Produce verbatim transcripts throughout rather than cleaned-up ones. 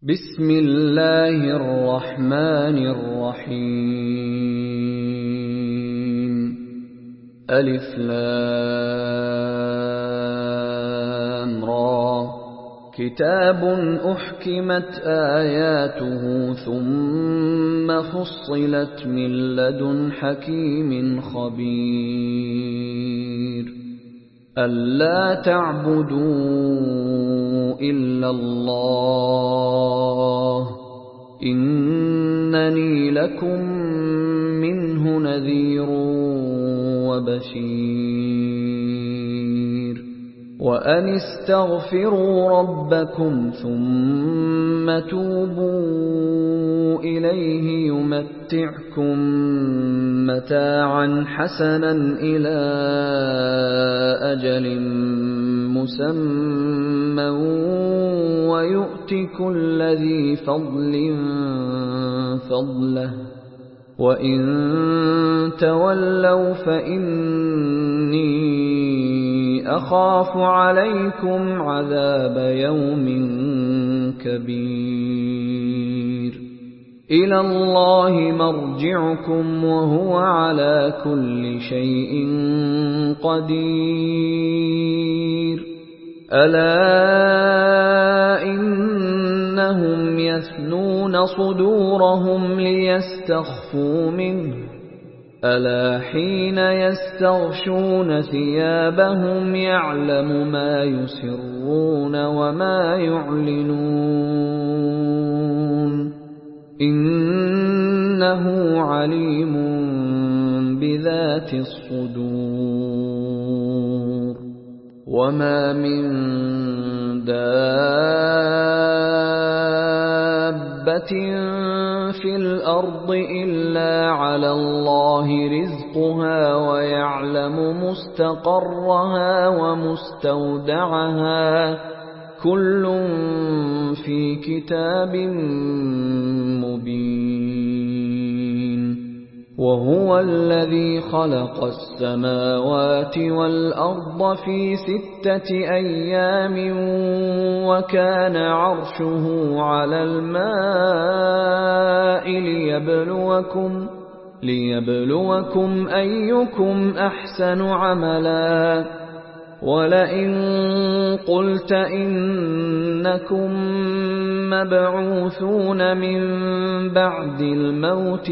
بسم الله الرحمن الرحيم ألف لام را كتاب أحكمت آياته ثم فصلت من لدن حكيم خبير ألا تعبدوا إلا الله إنني لكم منه نذير وبشير وأن استغفروا ربكم ثم توبوا إليه يمتعكم متاعا حسنا إلى أجل مسمى ويؤت كل ذي فضل فضله وإن تولوا فإني أخاف عليكم عذاب يوم كبير إلى الله مرجعكم وهو على كل شيء قدير ألا إنهم يثنون صدورهم ليستخفوا منه ألا حين يستغشون ثيابهم يعلم ما يسرون وما يعلنون إنه عليم بذات الصدور وما من دابة في الأرض إلا على الله رزقها ويعلم مستقرها ومستودعها كل في كتاب مبين وهو الذي خلق السماوات والأرض في ستة أيام وكان عرشه على الماء ليبلوكم ليبلوكم أيكم أحسن عملا ولئن قلت إنكم مبعوثون من بعد الموت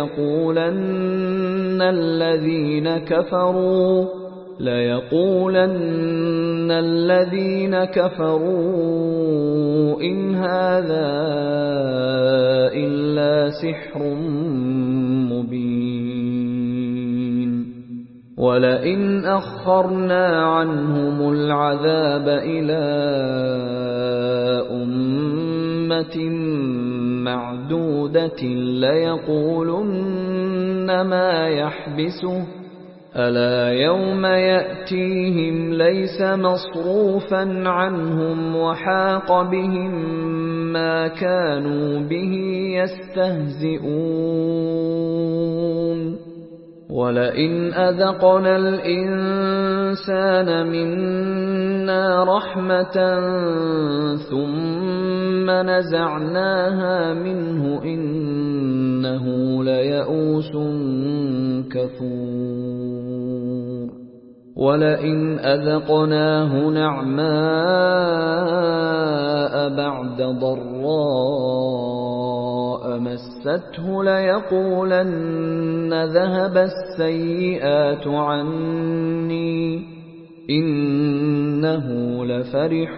ليقولن الذين كفروا ليقولن الذين كفروا إن هذا إلا سحر مبين ولئن أخرنا عنهم العذاب إلى أمة معدودة ليقولن ما يحبسه ألا يوم يأتيهم ليس مصروفا عنهم وحاق بهم ما كانوا به يستهزئون ولئن أذقنا الإنسان منا رحمة ثم نزعناها منه إنه ليئوس كفور ولئن أذقناه نعماء بعد ضراء مسته ليقولن ذهب السيئات عني إنه لفرح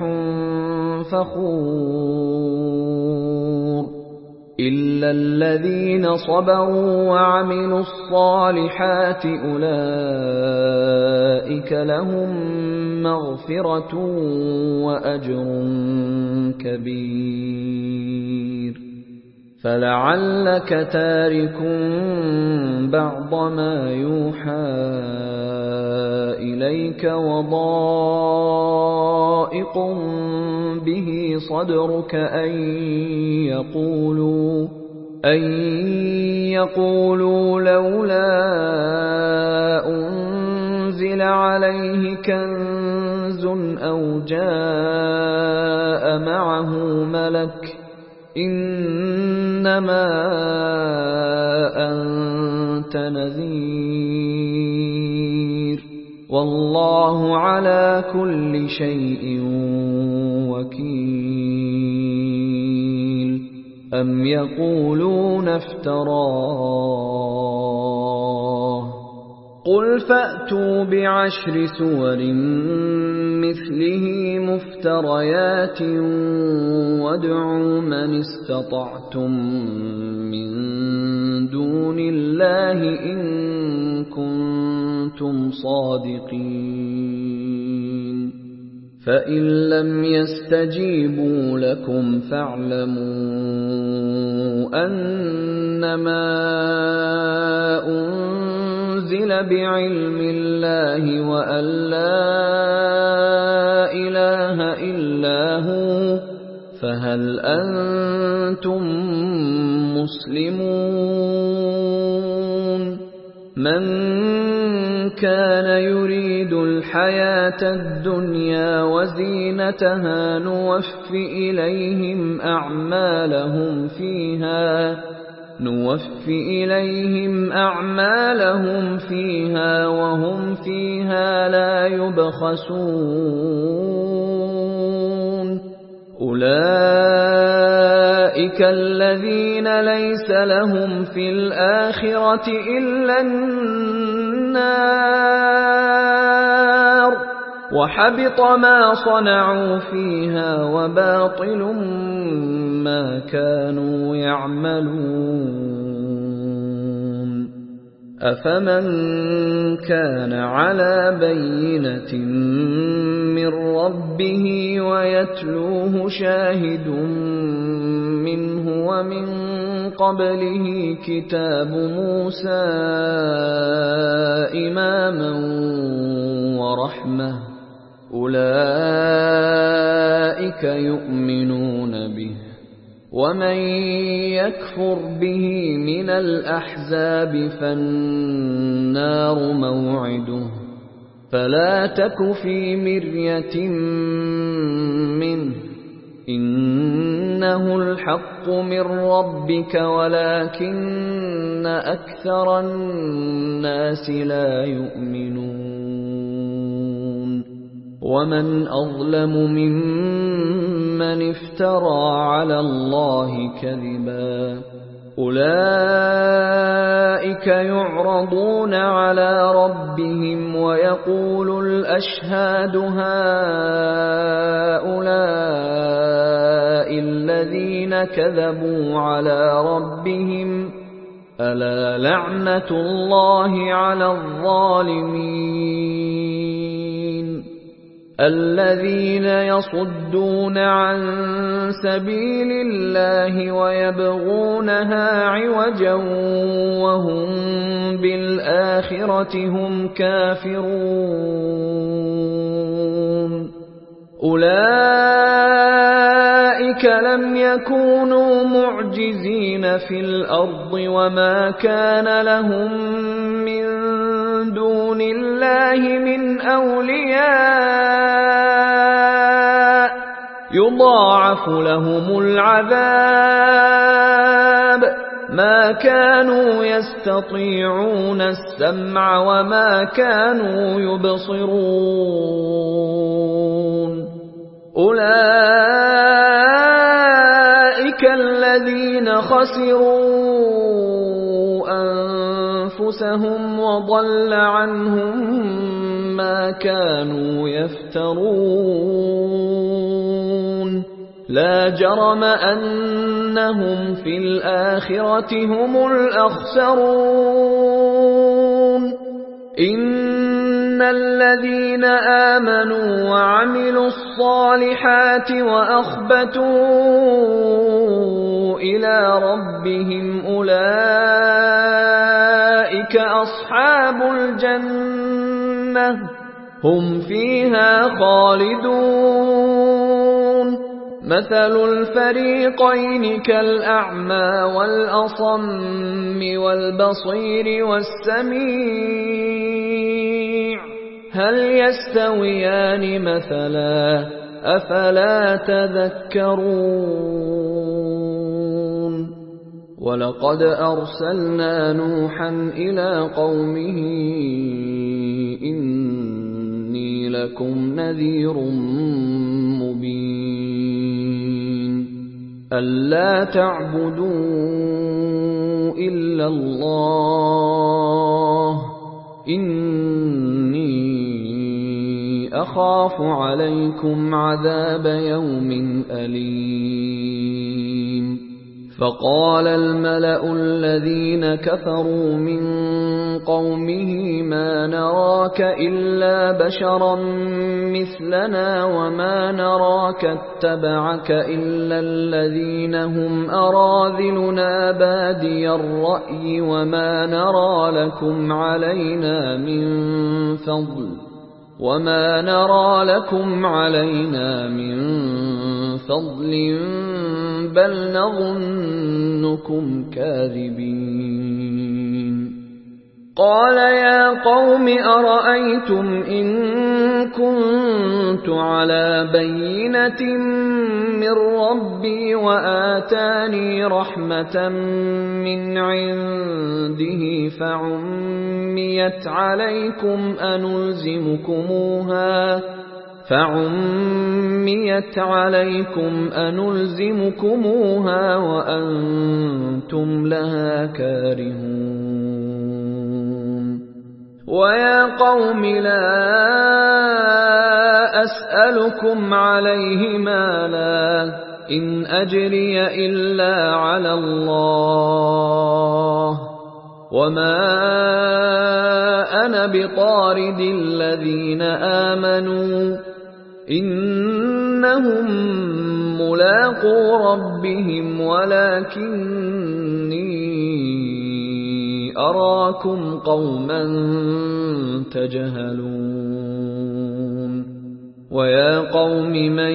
فخور إلا الذين صبروا وعملوا الصالحات أولئك لهم مغفرة وأجر كبير فلعلك تارك بعض ما يوحى إليك وضائق به صدرك أن يقولوا أن يقولوا لولا أنزل عليه كنز أو جاء معه ملك إنما أنت نذير والله على كل شيء وكيل أم يقولون افتراه قل فأتوا بعشر سور مثله مفتريات وادعوا من استطعتم من دون الله إن كنتم صادقين فإن لم يستجيبوا لكم فاعلموا أنما أنزل بعلم الله وأن لا إله إلا هو فهل أنتم مسلمون من كان يريد الحياة الدنيا وزينتها نوفِ إليهم أعمالهم فيها نوفِ إليهم أعمالهم فيها وهم فيها لا يبخسون أولئك الذين ليس لهم في الآخرة إلا النار وحبط ما صنعوا فيها وباطل ما كانوا يعملون أفمن كان على بينة من ربه ويتلوه شاهد منه ومن قبله كتاب موسى إماما ورحمة أولئك يؤمنون به ومن يكفر به من الأحزاب فالنار موعده فلا تك في مرية منه إنه الحق من ربك ولكن أكثر الناس لا يؤمنون ومن أظلم ممن افترى على الله كذبا أولئك يعرضون على ربهم ويقول الأشهاد هؤلاء الذين كذبوا على ربهم ألا لعنة الله على الظالمين الذين يصدون عن سبيل الله ويبغونها عوجا وهم بالآخرة هم كافرون أولئك لم يكونوا معجزين في الأرض وما كان لهم من دون الله من أولياء يضاعف لهم العذاب ما كانوا يستطيعون السمع وما كانوا يبصرون أولئك الذين خسروا أنفسهم وضل عنهم ما كانوا يفترون لا جرم أنهم في الآخرة هم الأخسرون إن الذين آمنوا وعملوا الصالحات وأخبتوا إلى ربهم أولئك أصحاب الجنة هم فيها خالدون مثل الفريقين كالأعمى والأصم والبصير والسميع هل يستويان مثلا أفلا تذكرون ولقد أرسلنا نوحا إلى قومه إني لكم نذير مبين ألا تعبدوا إلا الله إني أخاف عليكم عذاب يوم أليم فقال الملأ الذين كفروا من قومه ما نراك إلا بشرا مثلنا وما نراك اتبعك إلا الذين هم أراذلنا بادي الرأي وما نرى لكم علينا من فضل وما نرى لكم علينا من فضل بل نظنكم كاذبين قال يا قوم أرأيتم إن كنت على بينة من ربي وآتاني رحمة من عنده فعميت عليكم أنلزمكموها فعميت عليكم أنلزمكموها وأنتم لها كارهون ويا قوم لا أسألكم عليه مالا إن أجري إلا على الله وما أنا بطارد الذين آمنوا إنهم ملاقو ربهم ولكني أراكم قوما تجهلون ويا قوم من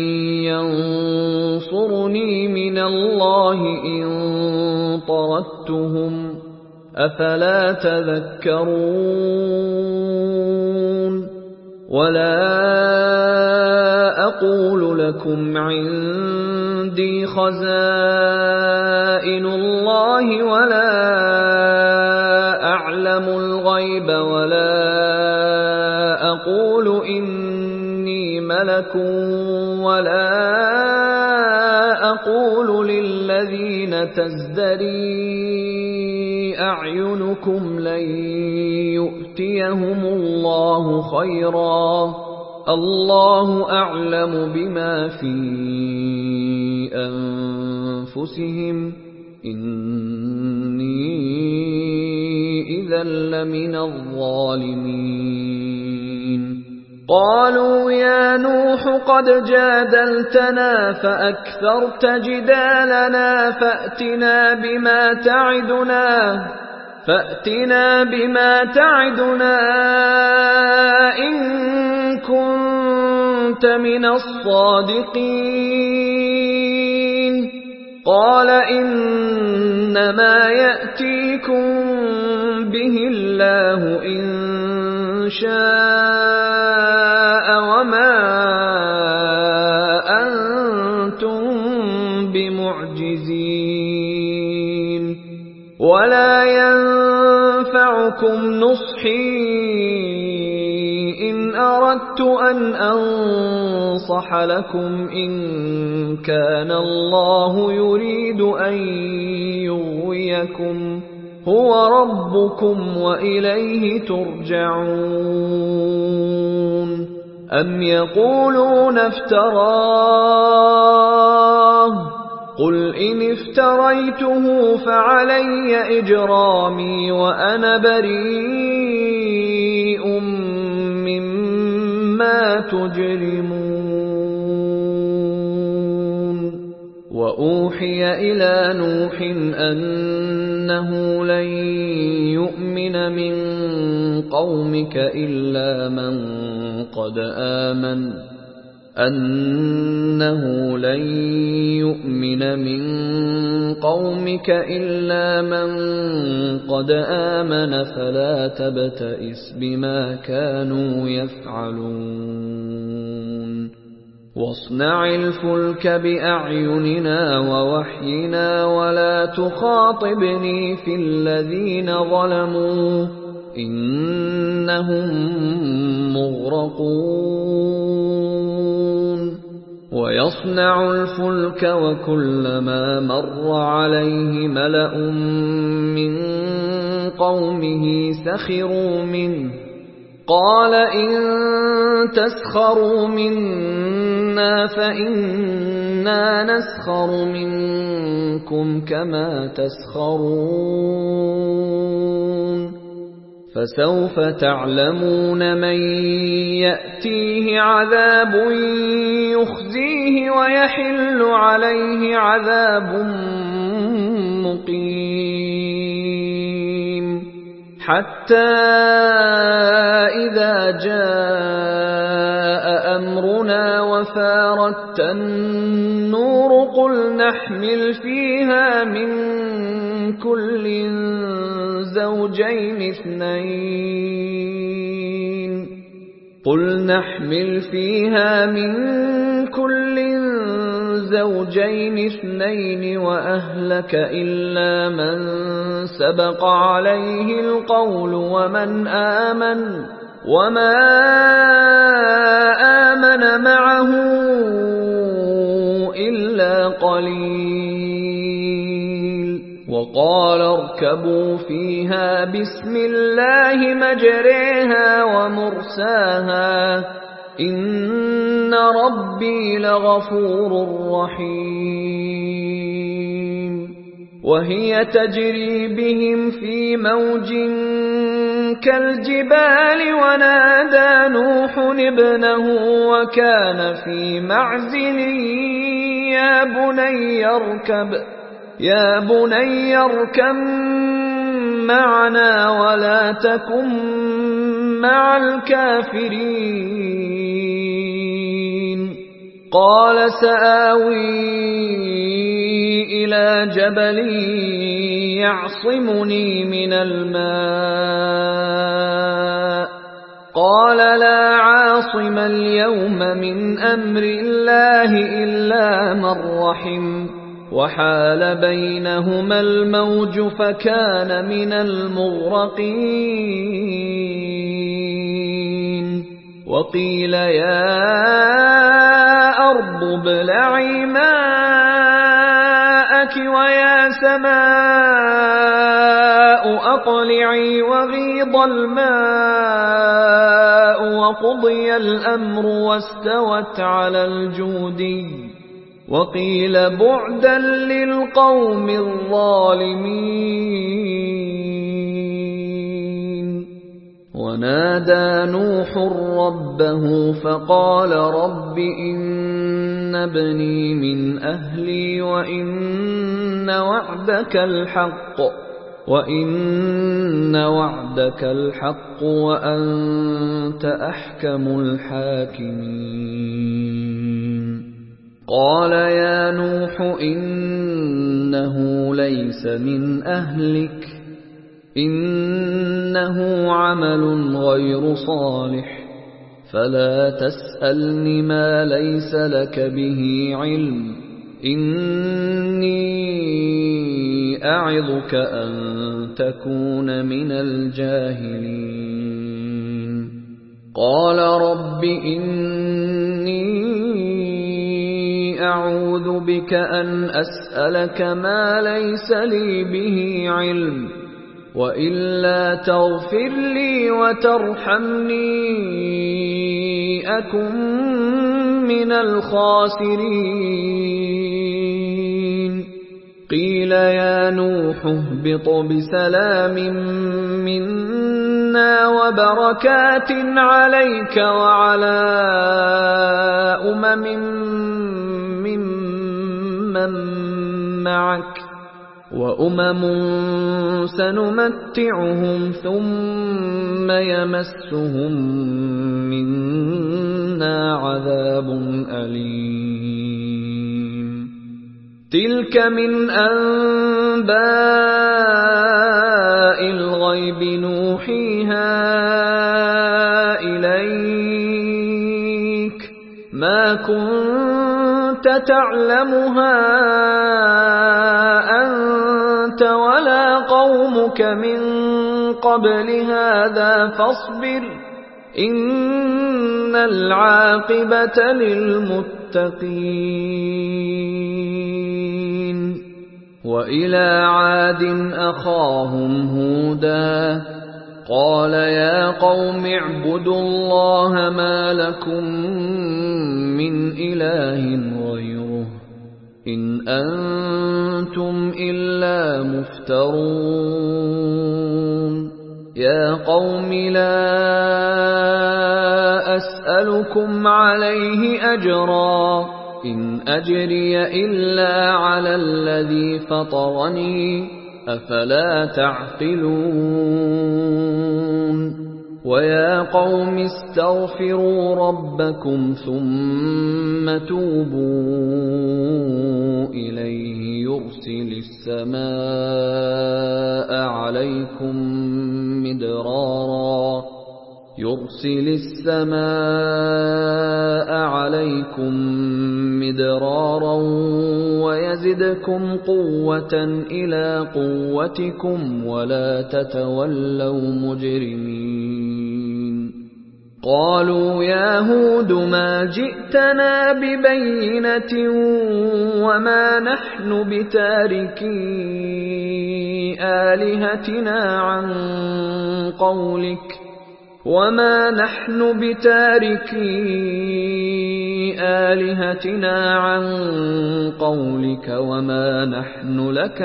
ينصرني من الله إن طردتهم أفلا تذكرون ولا أقول لكم عندي خزائن الله ولا أعلم الغيب ولا أقول إني ملك ولا أقول للذين تزدري أعينكم لن يؤتيهم الله خيرا الله أعلم بما في أنفسهم إني إذا لمن الظالمين قالوا يا نوح قد جادلتنا فأكثرت جدالنا فأتنا بما تعدنا فأتنا بما تعدنا إن كنت من الصادقين قال إنما يأتيكم به الله إن شاء وما أنتم بمعجزين ولا ينفعكم نصحي إن أردت أن أنصح لكم إن كان الله يريد أن يغويكم هو ربكم وإليه ترجعون أم يقولون افتراه قل إن افتريته فعلي إجرامي وأنا بريء مما تجرمون وأوحي إلى نوح أنه لن يؤمن من قومك إلا من قد آمن أنه لن يؤمن من قومك إلا من قد آمن فلا تبتئس بما كانوا يفعلون واصنع الفلك بأعيننا ووحينا ولا تخاطبني في الذين ظلموا إنهم مغرقون ويصنع الفلك وكلما مر عليه ملأ من قومه سخروا منه قال إن تسخروا منا فإنا نسخر منكم كما تسخرون فسوف تعلمون من يأتيه عذاب يخزيه ويحل عليه عذاب مقيم حتى إذا جاء أمرنا وفارت النور قل نحمل فيها من كل زوجين اثنين قل نحمل فيها من كل زوجين اثنين وأهلك إلا من سبق عليه القول ومن آمن وما آمن معه إلا قليل وقال اركبوا فيها بسم الله مجريها ومرساها إن ربي لغفور رحيم وهي تجري بهم في موج كالجبال ونادى نوح ابنه وكان في معزل يا بني اركب يا بني اركب معنا ولا تكن مع الكافرين قال سآوي إلى جبل يعصمني من الماء قال لا عاصم اليوم من أمر الله إلا من رحم وحال بينهما الموج فكان من المغرقين وقيل يا أرض ابلعي ماءك ويا سماء أقلعي وغيض الماء وقضي الأمر واستوت على الجودي وقيل بعدا للقوم الظالمين ونادى نوح ربه فقال رب إن ابني من أهلي وإن وعدك الحق وإن وعدك الحق وأنت أحكم الحاكمين قال يا نوح إنه ليس من أهلك إنه عمل غير صالح فلا تسألني ما ليس لك به علم إني أعظك أن تكون من الجاهلين قال رب إني أعوذ بك أن أسألك ما ليس لي به علم وإلا تغفر لي وترحمني أكن من الخاسرين قيل يا نوح اهبط بسلام منا وبركات عليك وعلى أمم ممن معك وأمم سنمتعهم ثم يمسهم منا عذاب أليم تلك من أنباء الغيب نوحيها إليك ما كنت تعلمها أنت ولا قومك من قبل هذا فاصبر إن العاقبة للمتقين وإلى عاد أخاهم هودا قال يا قوم اعبدوا الله ما لكم من إله غيره إن أنتم إلا مفترون يا قوم لا أسألكم عليه أجرا إن أجري إلا على الذي فطرني أفلا تعقلون ويا قوم استغفروا ربكم ثم توبوا إليه يرسل السماء عليكم مدرارا يرسل السماء عليكم مدرارا ويزدكم قوة إلى قوتكم ولا تتولوا مجرمين قالوا يا هود ما جئتنا ببينة وما نحن بتاركي آلهتنا عن قولك وما نحن بتاركي آلهتنا عن قولك وما نحن لك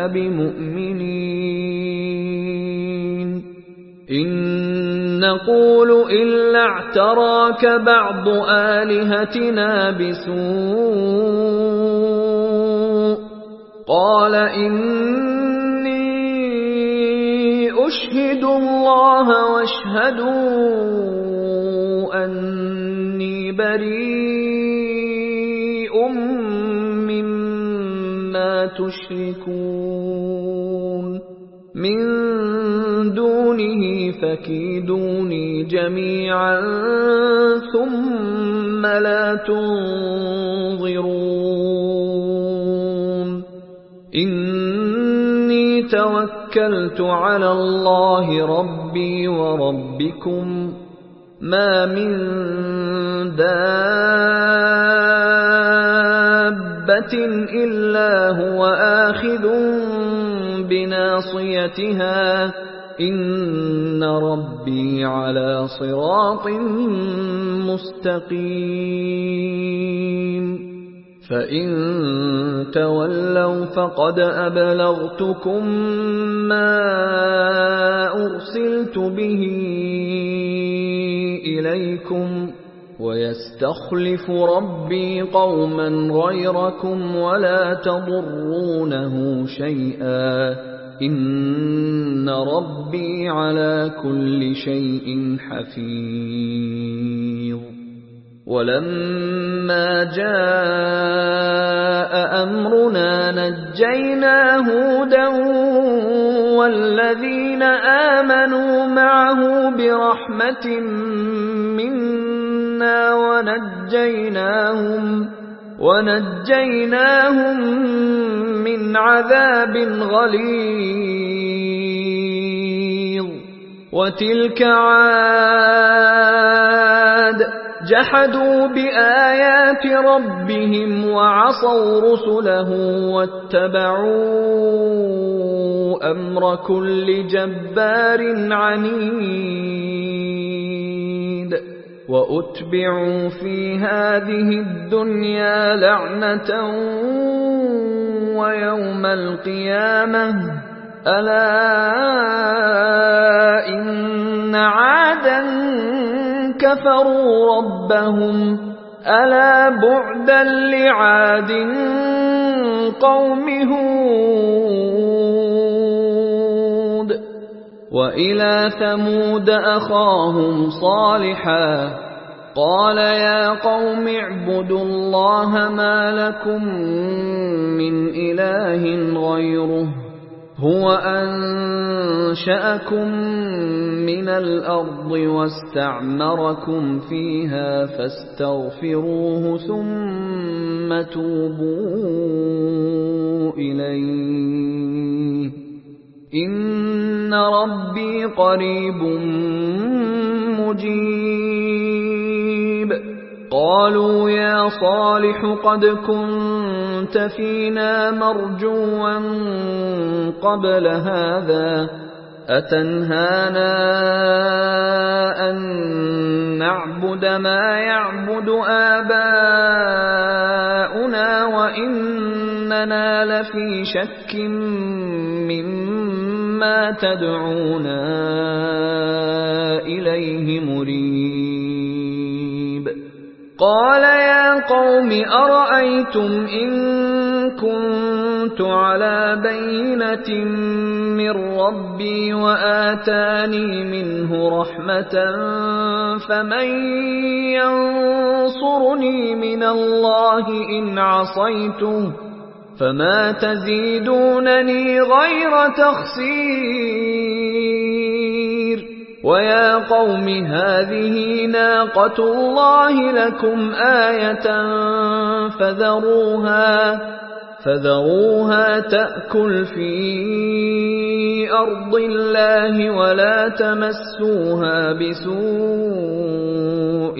بمؤمنين إن نقول إلا اعتراك بعض آلهتنا بسوء قال إني أشهد الله واشهدوا أني بريء مما تشركون من دونه فكيدوني جميعا ثم لا تنظرون إني توكلت على الله ربي وربكم ما من دابة إلا هو آخذ بناصيتها إن ربي على صراط مستقيم فإن تولوا فقد أبلغتكم ما أرسلت به إليكم ويستخلف ربي قوما غيركم ولا تضرونه شيئا إن ربي على كل شيء حفيظ ولما جاء أمرنا نجينا هودا والذين آمنوا معه برحمة منا ونجيناهم ونجيناهم من عذاب غليظ وتلك عاد جحدوا بآيات ربهم وعصوا رسله واتبعوا أمر كل جبار عنيد وأتبعوا في هذه الدنيا لعنة ويوم القيامة ألا إن عادا كفروا ربهم ألا بعدا لعاد قوم هود وإلى ثمود أخاهم صالحا قال يا قوم اعبدوا الله ما لكم من إله غيره هو أنشأكم من الأرض واستعمركم فيها فاستغفروه ثم توبوا إليه إن ربي قريب مجيب. قالوا يا صالح قد كنت فينا مرجوا قبل هذا أتنهانا أن نعبد ما يعبد آباؤنا وإننا لفي شك مما تدعونا إليه مريب. قال يا قوم أرأيتم إن كنت على بينة من ربي وآتاني منه رحمة فمن ينصرني من الله إن عصيته فما تزيدونني غير تخسير. ويا قوم هذه ناقة الله لكم آية فذروها فذروها تأكل في أرض الله ولا تمسوها بسوء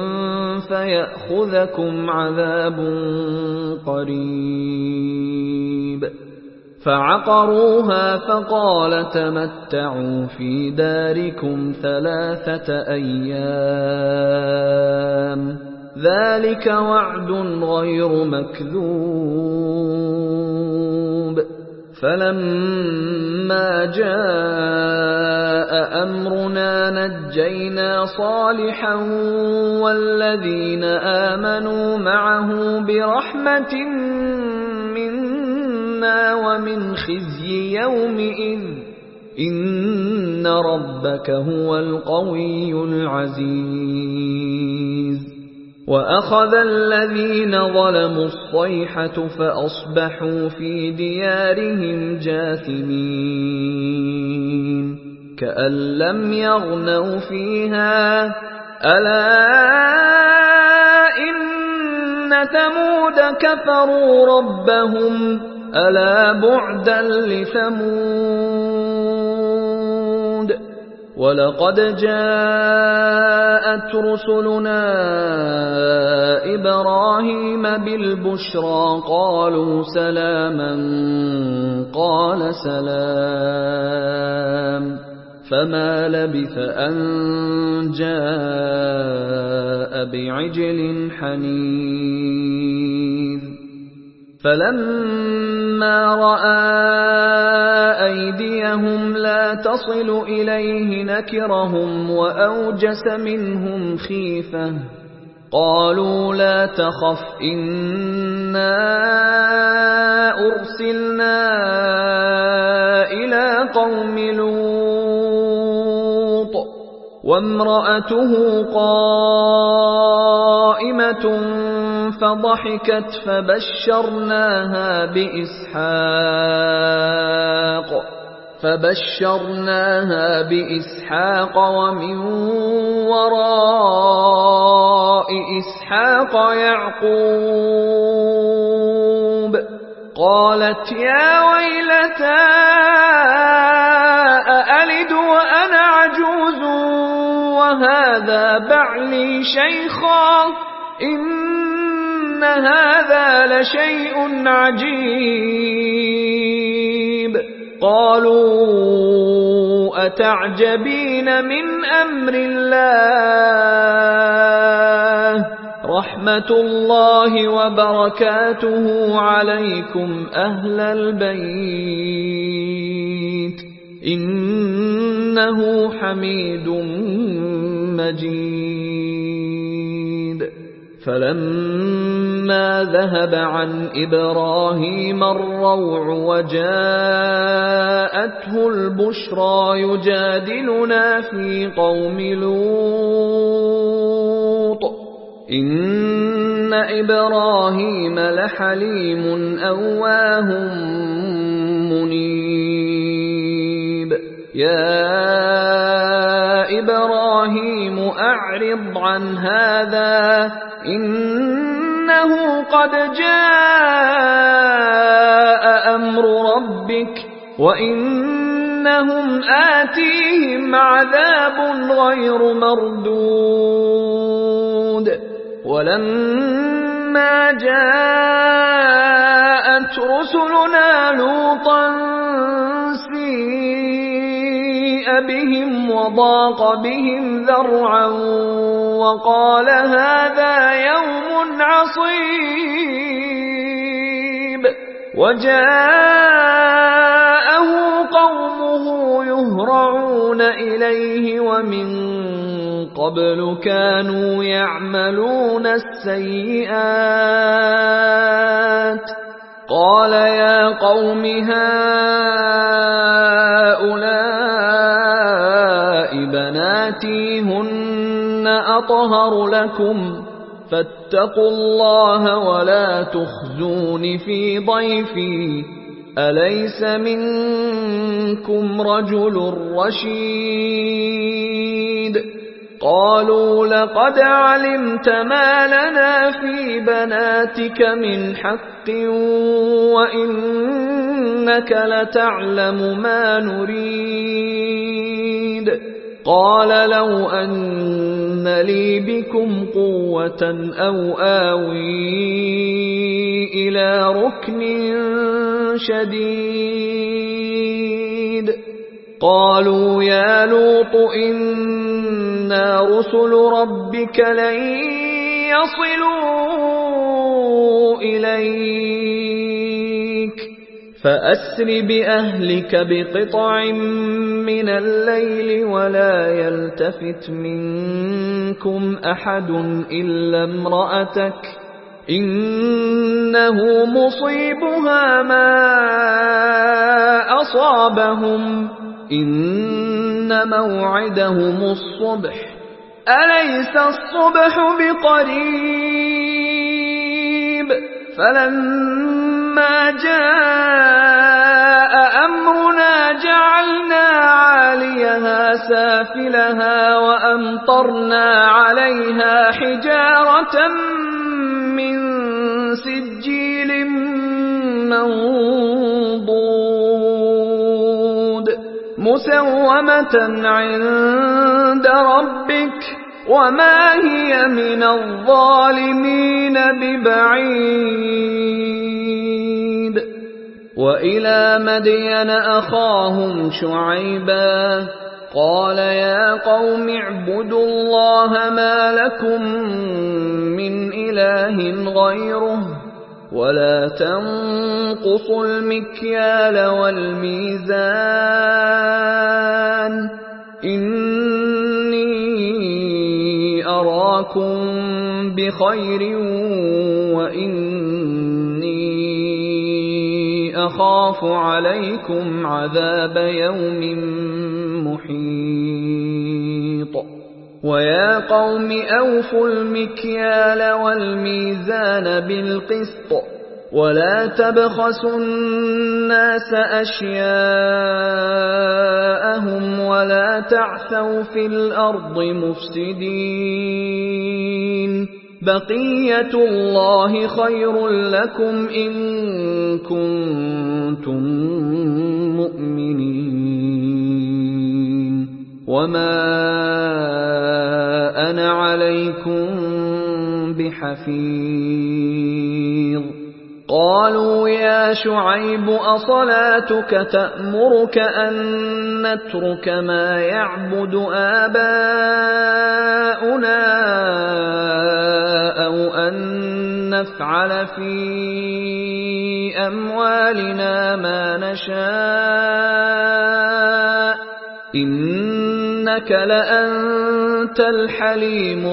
فيأخذكم عذاب قريب. فعقروها فقال تمتعوا في داركم ثلاثة أيام ذلك وعد غير مكذوب. فلما جاء أمرنا نجينا صالحا والذين آمنوا معه برحمة منا ومن خزي يومئذ إن ربك هو القوي العزيز. وأخذ الذين ظلموا الصيحة فأصبحوا في ديارهم جاثمين كأن لم يغنوا فيها ألا إن ثمود كفروا ربهم ألا بعدا لثمود. ولقد جاءت رسلنا إبراهيم بالبشرى قالوا سلاما قال سلام فما لبث أن جاء بعجل حنيذ. فلما رأى أيديهم لا تصل إليه نكرهم وأوجس منهم خيفة قالوا لا تخف إنا أرسلنا إلى قوم لوط وامرأته قائمة فضحكت فبشرناها بإسحاق فبشرناها بإسحاق ومن وراء إسحاق يعقوب. قالت يا ويلتى أألد وأنا عجوز وهذا بعلي شيخا إن هذا لشيء عجيب. قالوا أتعجبين من أمر الله رحمة الله وبركاته عليكم أهل البيت إنه حميد مجيد. فلما ذهب عن إبراهيم الروع وجاءته البشرى يجادلنا في قوم لوط إن إبراهيم لحليم أواه منيب. يا إبراهيم أعرض عن هذا إنه قد جاء أمر ربك وإنهم آتيهم عذاب غير مردود ولما جاءت رسلنا لوطا سيء بهم وضاق بهم ذرعا وقال هذا يوم عصيب وجاءه قومه يهرعون إليه ومن قبل كانوا يعملون السيئات قال يا قوم هؤلاء بناتي هن أطهر لكم فاتقوا الله ولا تخزون في ضيفي أليس منكم رجل رشيد قالوا لقد علمت ما لنا في بناتك من حق وإنك لتعلم ما نريد قال لو أن لي بكم قوة أو آوي إلى ركن شديد قالوا يا لوط إنا رسل ربك لن يصلوا إليك فأسر بأهلك بقطع من الليل ولا يلتفت منكم أحد إلا امرأتك إنه مصيبها ما أصابهم إن موعدهم الصبح أليس الصبح بقريب فلما جاء أمرنا جعلنا عاليها سافلها وأمطرنا عليها حجارة من سجيل منضود مسومة عند ربك وما هي من الظالمين ببعيد وإلى مدين أخاهم شعيبا قال يا قوم اعبدوا الله ما لكم من إله غيره ولا تنقصوا المكيال والميزان إني أراكم بخير وإني أخاف عليكم عذاب يوم محيط ويا قوم أوفوا المكيال والميزان بالقسط ولا تبخسوا الناس أشياءهم ولا تعثوا في الأرض مفسدين بقية الله خير لكم إن كنتم مؤمنين وما أنا عليكم بحفيظ قالوا يا شعيب أصلاتك تأمرك أن نترك ما يعبد آباؤنا أو أن نفعل في أموالنا ما نشاء إنك لأنت الحليم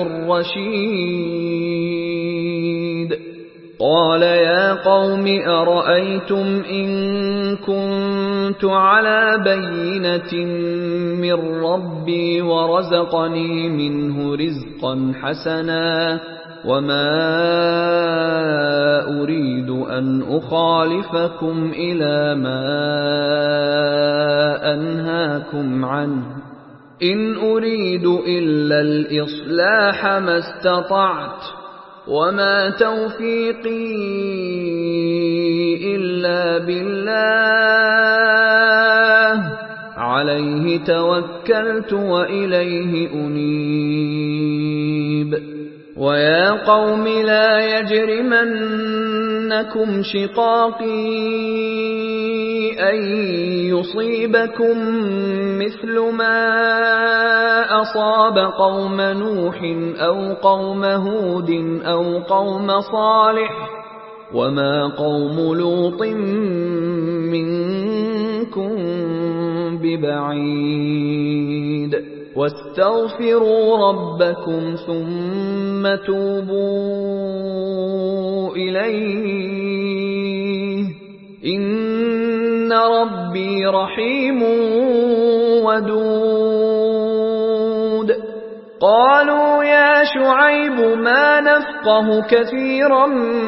الرشيد قال يا قوم أرأيتم إن كنت على بينة من ربي ورزقني منه رزقا حسنا وما أريد أن أخالفكم إلى ما وأنهاكم عنه إن أريد إلا الإصلاح ما استطعت وما توفيقي إلا بالله عليه توكلت وإليه أنيب ويا قوم لا يجرمنكم شقاقي أن يصيبكم مثل ما أصاب قوم نوح أو قوم هود أو قوم صالح وما قوم لوط منكم ببعيد واستغفروا ربكم ثم توبوا إليه إن ربي رحيم ودود قالوا يا شعيب ما نفقه كثيرا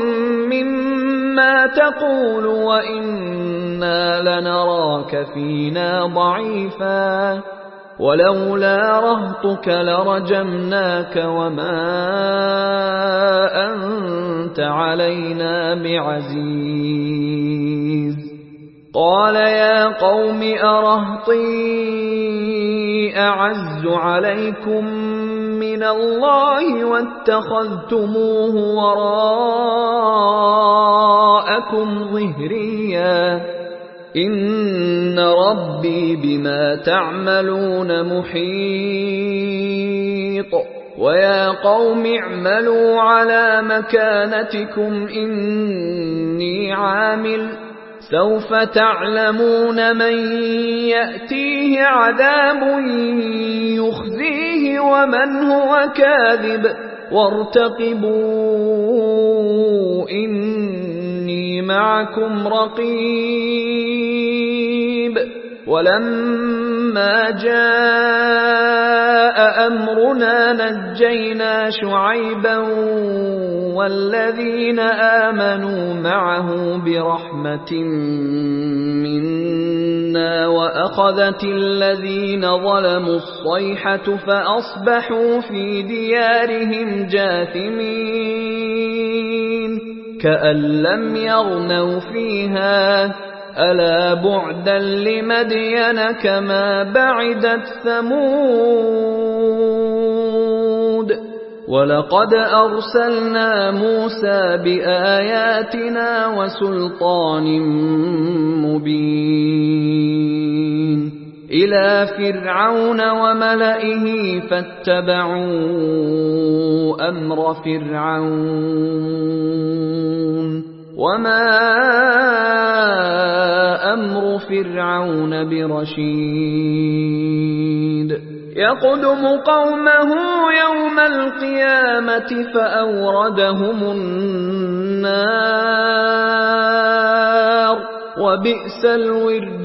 مما تقول وإنا لنراك فينا ضعيفا ولولا رهطك لرجمناك وما أنت علينا بعزيز قال يا قوم أرهطي أعز عليكم من الله واتخذتموه وراءكم ظهريا إن ربي بما تعملون محيط ويا قوم اعملوا على مكانتكم إني عامل سوف تعلمون من يأتيه عذاب يخزيه ومن هو كاذب وارتقبوا إني معكم رقيب ولما جاء أمرنا نجينا شعيبا والذين آمنوا معه برحمة منا وأخذت الذين ظلموا الصيحة فأصبحوا في ديارهم جاثمين كأن لم يغنوا فيها ألا بعدا لمدين كما بعدت ثمود ولقد أرسلنا موسى بآياتنا وسلطان مبين إلى فرعون وملئه فاتبعوا أمر فرعون وما أمر فرعون برشيد يقدم قومه يوم القيامة فأوردهم النار وبئس الورد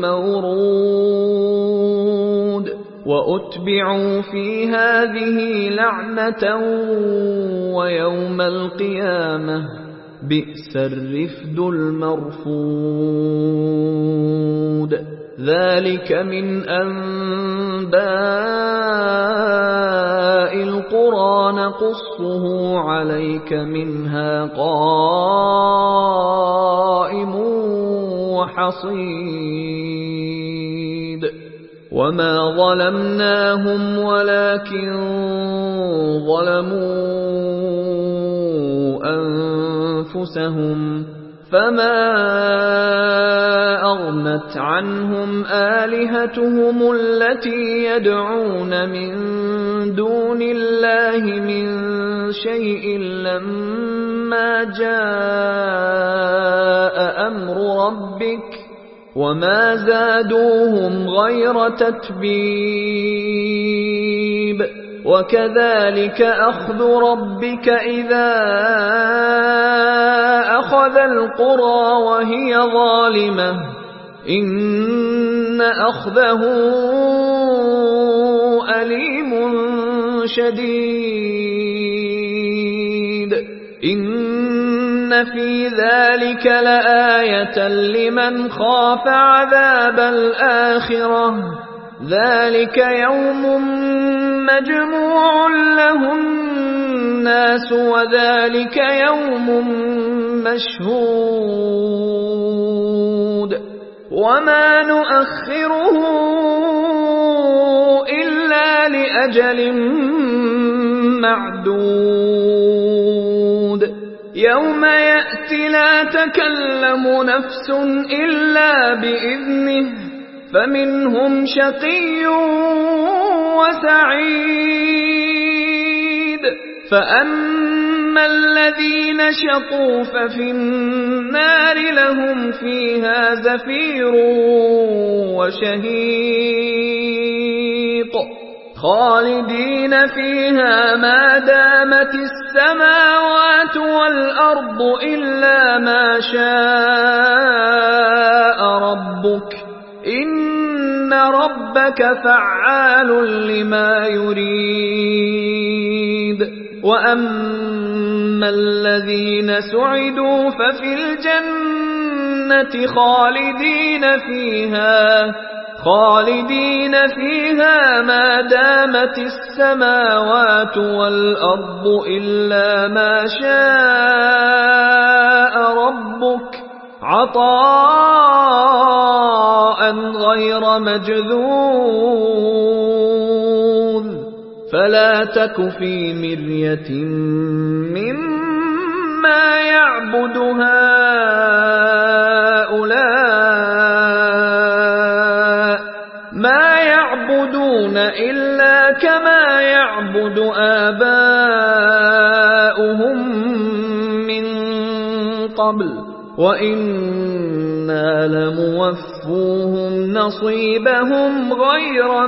المورود وأتبعوا في هذه لعنة ويوم القيامة بئس الرفد المرفود ذلك من أنباء القرى نقصه عليك منها قائم وحصيد وما ظلمناهم ولكن ظلموا أنفسهم فما أغنت عنهم آلهتهم التي يدعون من دون الله من شيء لما جاء أمر ربك وما زادوهم غير تتبيب وكذلك أخذ ربك إذا أخذ القرى وهي ظالمة إن أخذه أليم شديد إن إن في ذلك لآية لمن خاف عذاب الآخرة ذلك يوم مجموع له الناس وذلك يوم مشهود وما نؤخره إلا لأجل معدود يوم يأتي لا تكلم نفس إلا بإذنه فمنهم شقي وسعيد فأما الذين شقوا ففي النار لهم فيها زفير وشهيق خالدين فيها ما دامت السماوات والأرض إلا ما شاء ربك إن ربك فعال لما يريد وأما الذين سعدوا ففي الجنة خالدين فيها خالدين فيها ما دامت السماوات والأرض إلا ما شاء ربك عطاء غير مجذوذ فلا تك في مرية مما يعبد هؤلاء ما يعبدون إلا كما يعبد آباؤهم من قبل وإنا لموفوهم نصيبهم غير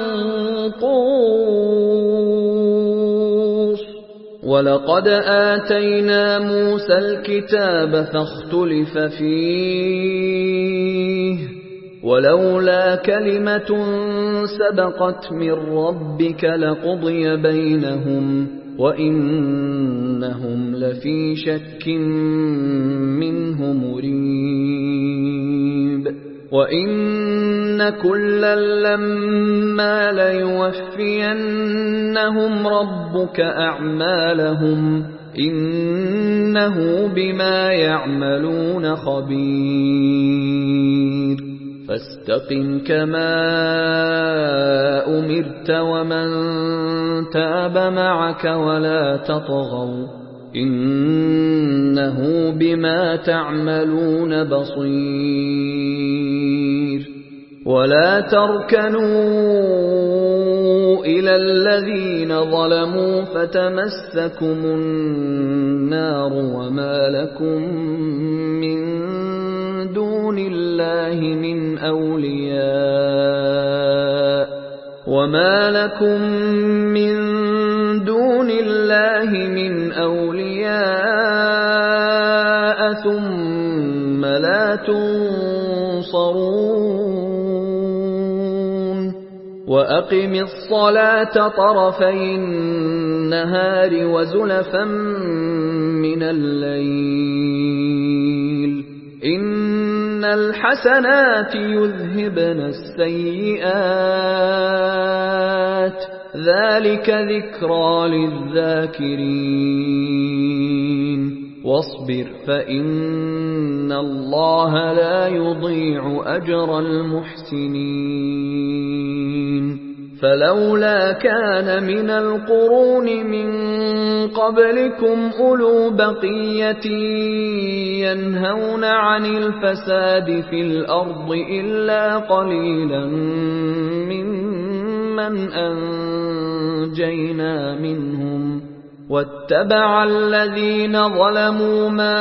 منقوص ولقد آتينا موسى الكتاب فاختلف فيه ولولا كلمة سبقت من ربك لقضي بينهم وإنهم لفي شك منه مريب وإن كلا لما ليوفينهم ربك أعمالهم إنه بما يعملون خبير فاستقم كما أمرت ومن تاب معك ولا تطغوا إنه بما تعملون بصير ولا تركنوا إلى الذين ظلموا فتمسكم النار وما لكم من دون الله من أولياء وما لكم من دون الله من أولياء ثم لا تنصرون وأقم الصلاة طرفي النهار وزلفا من الليل إن الحسنات يذهبن السيئات ذلك ذكرى للذاكرين واصبر فإن الله لا يضيع أجر المحسنين فلولا كان من القرون من قبلكم أولو بقية ينهون عن الفساد في الأرض إلا قليلا ممن أنجينا منهم واتبع الذين ظلموا ما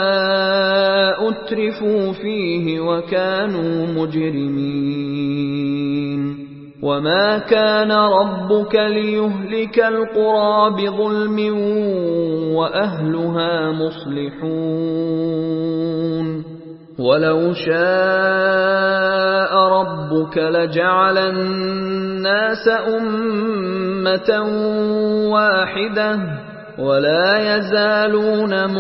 أترفوا فيه وكانوا مجرمين وما كان ربك ليهلك القرى بظلم وأهلها مصلحون ولو شاء ربك لجعل الناس أمة واحدة ولا يزالون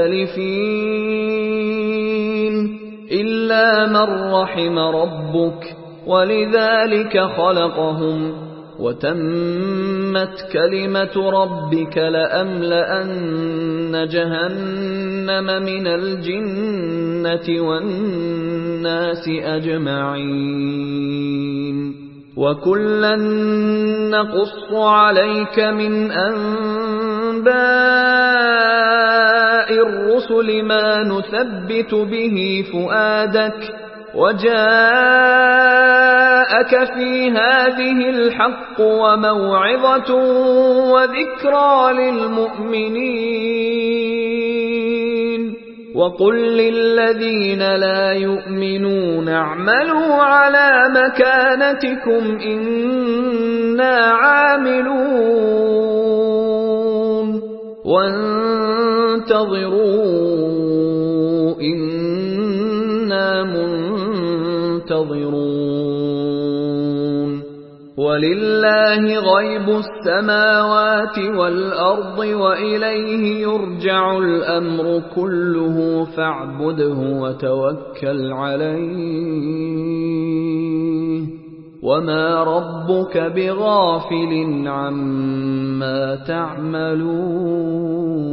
مختلفين إلا من رحم ربك ولذلك خلقهم وتمت كلمة ربك لأملأن جهنم من الجنة والناس أجمعين وكلا نقص عليك من أنباء الرسل ما نثبت به فؤادك وجاءك في هذه الحق وموعظة وذكرى للمؤمنين وقل للذين لا يؤمنون اعملوا على مكانتكم إنا عاملون وانتظروا إنا منتظرون ولله غيب السماوات والأرض وإليه يرجع الأمر كله فاعبده وتوكل عليه وما ربك بغافل عما تعملون